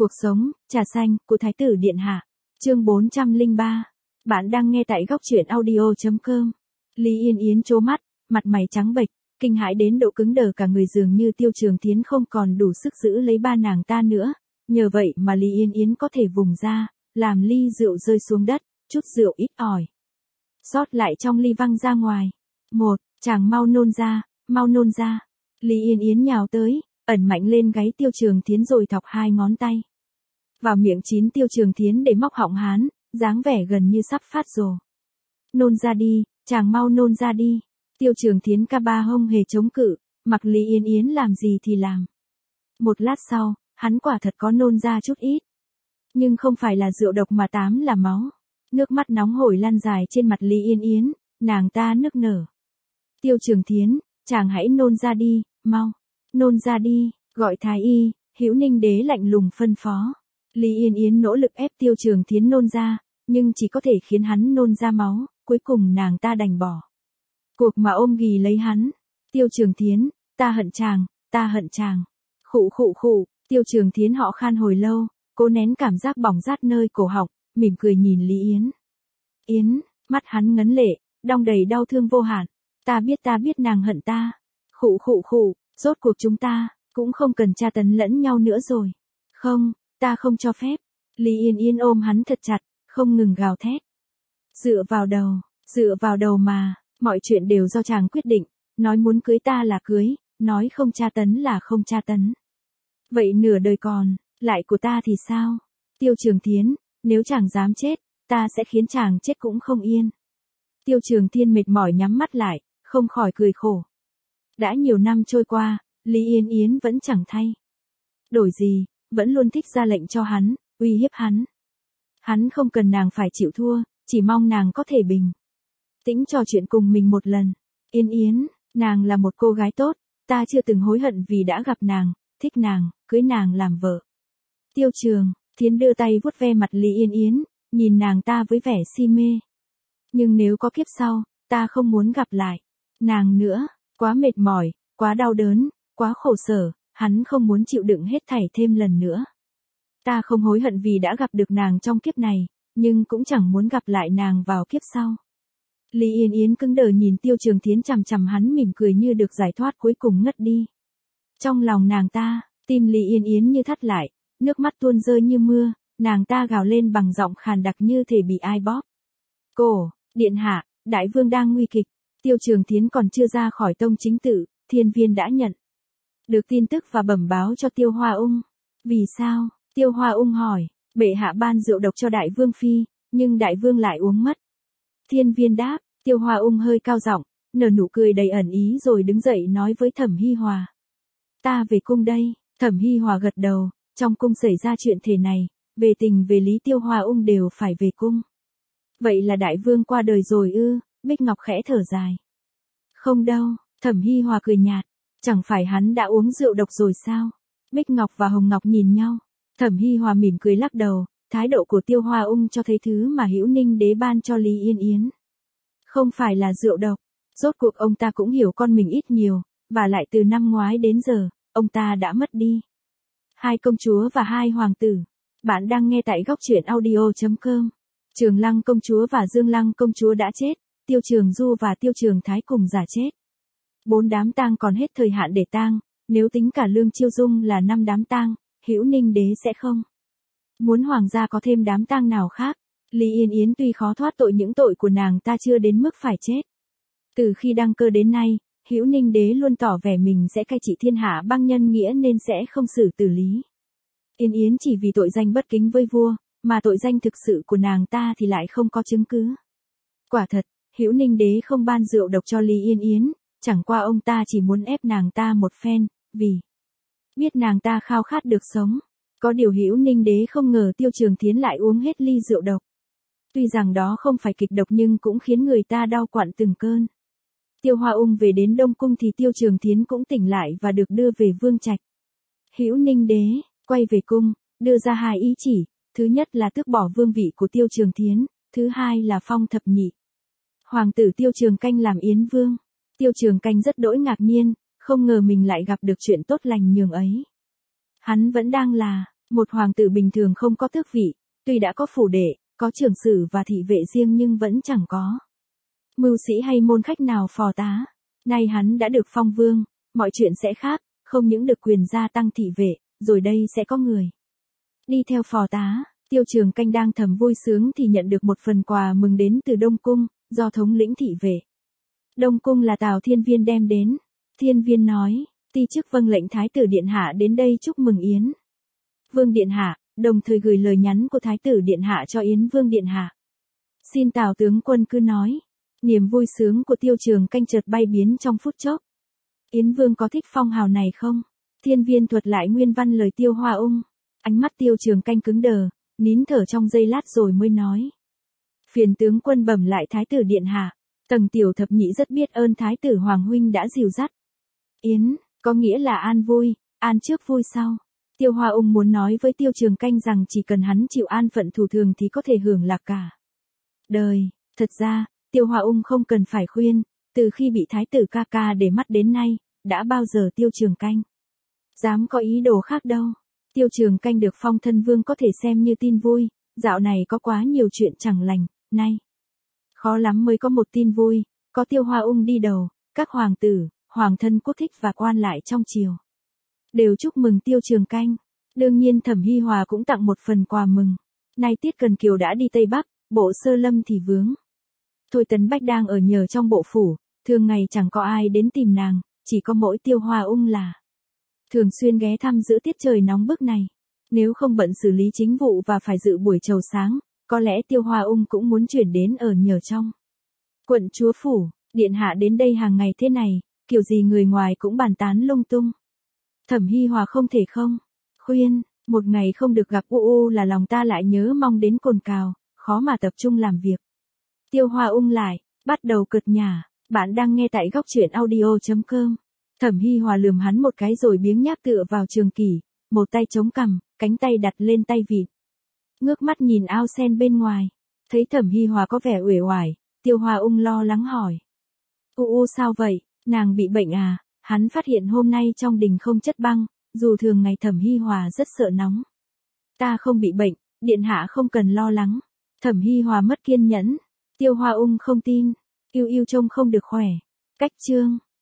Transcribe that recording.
Cuộc sống, trà xanh, của Thái tử Điện Hạ. Chương 403. Bạn đang nghe tại góc truyện audio.com. Lý Yên Yến trố mắt, mặt mày trắng bệch, kinh hãi đến độ cứng đờ cả người, dường như Tiêu Trường Thiến không còn đủ sức giữ lấy ba nàng ta nữa. Nhờ vậy mà Lý Yên Yến có thể vùng ra, làm ly rượu rơi xuống đất, chút rượu ít ỏi sót lại trong ly văng ra ngoài. Chàng mau nôn ra, mau nôn ra. Lý Yên Yến nhào tới, ẩn mạnh lên gáy Tiêu Trường Thiến rồi thọc hai ngón tay vào miệng chín Tiêu Trường Thiến để móc họng hắn, dáng vẻ gần như sắp phát rồ. Nôn ra đi, chàng mau nôn ra đi. Tiêu Trường Thiến ca ba không hề chống cự, mặc Lý Yên Yến làm gì thì làm. Một lát sau, hắn quả thật có nôn ra chút ít. Nhưng không phải là rượu độc mà tám là máu. Nước mắt nóng hổi lăn dài trên mặt Lý Yên Yến, nàng ta nức nở. Tiêu Trường Thiến, chàng hãy nôn ra đi, mau. Nôn ra đi, gọi thái y. Hữu Ninh Đế lạnh lùng phân phó. Lý Yên Yến nỗ lực ép Tiêu Trường Thiến nôn ra, nhưng chỉ có thể khiến hắn nôn ra máu, cuối cùng nàng ta đành bỏ cuộc mà ôm ghì lấy hắn. Tiêu Trường Thiến, ta hận chàng, ta hận chàng. Khụ khụ khụ, Tiêu Trường Thiến họ khan hồi lâu, cố nén cảm giác bỏng rát nơi cổ họng, mỉm cười nhìn Lý Yến, mắt hắn ngấn lệ, đong đầy đau thương vô hạn. Ta biết nàng hận ta. Khụ khụ khụ, rốt cuộc chúng ta cũng không cần tra tấn lẫn nhau nữa rồi. Không, ta không cho phép. Lý Yên Yến ôm hắn thật chặt, không ngừng gào thét. Dựa vào đầu mà, mọi chuyện đều do chàng quyết định, nói muốn cưới ta là cưới, nói không tra tấn là không tra tấn. Vậy nửa đời còn lại của ta thì sao? Tiêu Trường Thiến, nếu chàng dám chết, ta sẽ khiến chàng chết cũng không yên. Tiêu Trường Thiên mệt mỏi nhắm mắt lại, không khỏi cười khổ. Đã nhiều năm trôi qua, Lý Yên Yến vẫn chẳng thay đổi gì, vẫn luôn thích ra lệnh cho hắn, uy hiếp hắn. Hắn không cần nàng phải chịu thua, chỉ mong nàng có thể bình tĩnh trò chuyện cùng mình một lần. Yên Yến, nàng là một cô gái tốt, ta chưa từng hối hận vì đã gặp nàng, thích nàng, cưới nàng làm vợ. Tiêu Trường Thiến đưa tay vuốt ve mặt Lý Yên Yến, nhìn nàng ta với vẻ si mê. Nhưng nếu có kiếp sau, ta không muốn gặp lại nàng nữa, quá mệt mỏi, quá đau đớn, quá khổ sở, hắn không muốn chịu đựng hết thảy thêm lần nữa. Ta không hối hận vì đã gặp được nàng trong kiếp này, nhưng cũng chẳng muốn gặp lại nàng vào kiếp sau. Lý Yên Yến cứng đờ nhìn Tiêu Trường Thiến chằm chằm hắn, mỉm cười như được giải thoát, cuối cùng ngất đi. Trong lòng nàng ta, tim Lý Yên Yến như thắt lại, nước mắt tuôn rơi như mưa, nàng ta gào lên bằng giọng khàn đặc như thể bị ai bóp cổ. Điện hạ, đại vương đang nguy kịch. Tiêu Trường Thiến còn chưa ra khỏi tông chính tự, Thiên Viên đã nhận được tin tức và bẩm báo cho Tiêu Hoa Ung. Vì sao? Tiêu Hoa Ung hỏi. Bệ hạ ban rượu độc cho đại vương phi, nhưng đại vương lại uống mất. Thiên Viên đáp. Tiêu Hoa Ung hơi cao giọng, nở nụ cười đầy ẩn ý rồi đứng dậy nói với Thẩm Hi Hòa. Ta về cung đây. Thẩm Hi Hòa gật đầu. Trong cung xảy ra chuyện thế này, về tình về lý Tiêu Hoa Ung đều phải về cung. Vậy là đại vương qua đời rồi ư? Bích Ngọc khẽ thở dài. Không đâu, Thẩm Hi Hòa cười nhạt. Chẳng phải hắn đã uống rượu độc rồi sao? Bích Ngọc và Hồng Ngọc nhìn nhau. Thẩm Hi Hòa mỉm cười lắc đầu, thái độ của Tiêu Hoa Ung cho thấy thứ mà Hữu Ninh Đế ban cho Lý Yên Yến không phải là rượu độc. Rốt cuộc ông ta cũng hiểu con mình ít nhiều, và lại từ năm ngoái đến giờ, ông ta đã mất đi hai công chúa và hai hoàng tử. Bạn đang nghe tại góc truyện audio.com. Trường Lăng công chúa và Dương Lăng công chúa đã chết, Tiêu Trường Du và Tiêu Trường Thái cùng giả chết. 4 đám tang còn hết thời hạn để tang, nếu tính cả Lương Chiêu Dung là 5 đám tang, Hữu Ninh Đế sẽ không muốn hoàng gia có thêm đám tang nào khác. Lý Yên Yến tuy khó thoát tội, những tội của nàng ta chưa đến mức phải chết. Từ khi đăng cơ đến nay, Hữu Ninh Đế luôn tỏ vẻ mình sẽ cai trị thiên hạ băng nhân nghĩa nên sẽ không xử tử Lý Yên Yến chỉ vì tội danh bất kính với vua, mà tội danh thực sự của nàng ta thì lại không có chứng cứ. Quả thật, Hữu Ninh Đế không ban rượu độc cho Lý Yên Yến, chẳng qua ông ta chỉ muốn ép nàng ta một phen, vì biết nàng ta khao khát được sống. Có điều Hữu Ninh Đế không ngờ Tiêu Trường Thiến lại uống hết ly rượu độc. Tuy rằng đó không phải kịch độc nhưng cũng khiến người ta đau quặn từng cơn. Tiêu Hoa Ung về đến Đông Cung thì Tiêu Trường Thiến cũng tỉnh lại và được đưa về vương trạch. Hữu Ninh Đế quay về cung, đưa ra hai ý chỉ, thứ nhất là tước bỏ vương vị của Tiêu Trường Thiến, thứ hai là phong thập nhị hoàng tử Tiêu Trường Canh làm Yến vương. Tiêu Trường Canh rất đỗi ngạc nhiên, không ngờ mình lại gặp được chuyện tốt lành nhường ấy. Hắn vẫn đang là Một hoàng tử bình thường không có tước vị, tuy đã có phủ đệ, có trưởng sử và thị vệ riêng nhưng vẫn chẳng có mưu sĩ hay môn khách nào phò tá. Nay hắn đã được phong vương, mọi chuyện sẽ khác, không những được quyền gia tăng thị vệ, rồi đây sẽ có người đi theo phò tá. Tiêu Trường Canh đang thầm vui sướng thì nhận được một phần quà mừng đến từ Đông Cung, do thống lĩnh thị vệ Đông Cung là Tào Thiên Viên đem đến. Thiên Viên nói, ti chức vâng lệnh Thái tử Điện Hạ đến đây chúc mừng Yến Vương Điện Hạ, đồng thời gửi lời nhắn của Thái tử Điện Hạ cho Yến Vương Điện Hạ. Xin Tào tướng quân cứ nói. Niềm vui sướng của Tiêu Trường Canh chợt bay biến trong phút chốc. Yến Vương có thích phong hào này không? Thiên Viên thuật lại nguyên văn lời Tiêu Hoa Ung. Ánh mắt Tiêu Trường Canh cứng đờ, nín thở trong giây lát rồi mới nói. Phiền tướng quân bẩm lại Thái tử Điện Hạ. Tầng Tiểu Thập Nhị rất biết ơn Thái tử Hoàng huynh đã dìu dắt Yến, có nghĩa là an vui, an trước vui sau. Tiêu Hoa Ung muốn nói với Tiêu Trường Canh rằng chỉ cần hắn chịu an phận thủ thường thì có thể hưởng lạc cả đời. Thật ra, Tiêu Hoa Ung không cần phải khuyên, từ khi bị Thái tử ca ca để mắt đến nay, đã bao giờ Tiêu Trường Canh dám có ý đồ khác đâu. Tiêu Trường Canh được phong thân vương có thể xem như tin vui, dạo này có quá nhiều chuyện chẳng lành, nay khó lắm mới có một tin vui, có Tiêu Hoa Ung đi đầu, các hoàng tử, hoàng thân quốc thích và quan lại trong triều đều chúc mừng Tiêu Trường Canh. Đương nhiên Thẩm Hi Hòa cũng tặng một phần quà mừng. Nay Tiết Cần Kiều đã đi Tây Bắc, Bộ Sơ Lâm thì vướng. Thôi Tấn Bách đang ở nhờ trong bộ phủ, thường ngày chẳng có ai đến tìm nàng, chỉ có mỗi Tiêu Hoa Ung là thường xuyên ghé thăm giữa tiết trời nóng bức này. Nếu không bận xử lý chính vụ và phải dự buổi chầu sáng, có lẽ Tiêu Hoa Ung cũng muốn chuyển đến ở nhờ trong quận chúa phủ. Điện hạ đến đây hàng ngày thế này, kiểu gì người ngoài cũng bàn tán lung tung. Thẩm Hi Hòa không thể không khuyên, một ngày không được gặp U là lòng ta lại nhớ mong đến cồn cào, khó mà tập trung làm việc. Tiêu Hoa Ung lại bắt đầu cợt nhả. Bạn đang nghe tại góc truyện audio.com. Thẩm Hi Hòa lườm hắn một cái rồi biếng nhác tựa vào Trường Kỷ, một tay chống cằm, cánh tay đặt lên tay vịn. Ngước mắt nhìn ao sen bên ngoài, thấy Thẩm Hi Hòa có vẻ uể oải, Tiêu Hoa Ung lo lắng hỏi. Sao vậy, nàng bị bệnh à? Hắn phát hiện hôm nay trong đình không chất băng, dù thường ngày Thẩm Hi Hòa rất sợ nóng. Ta không bị bệnh, điện hạ không cần lo lắng. Thẩm Hi Hòa mất kiên nhẫn. Tiêu Hoa Ung không tin. Yêu yêu trông không được khỏe. Cách chương.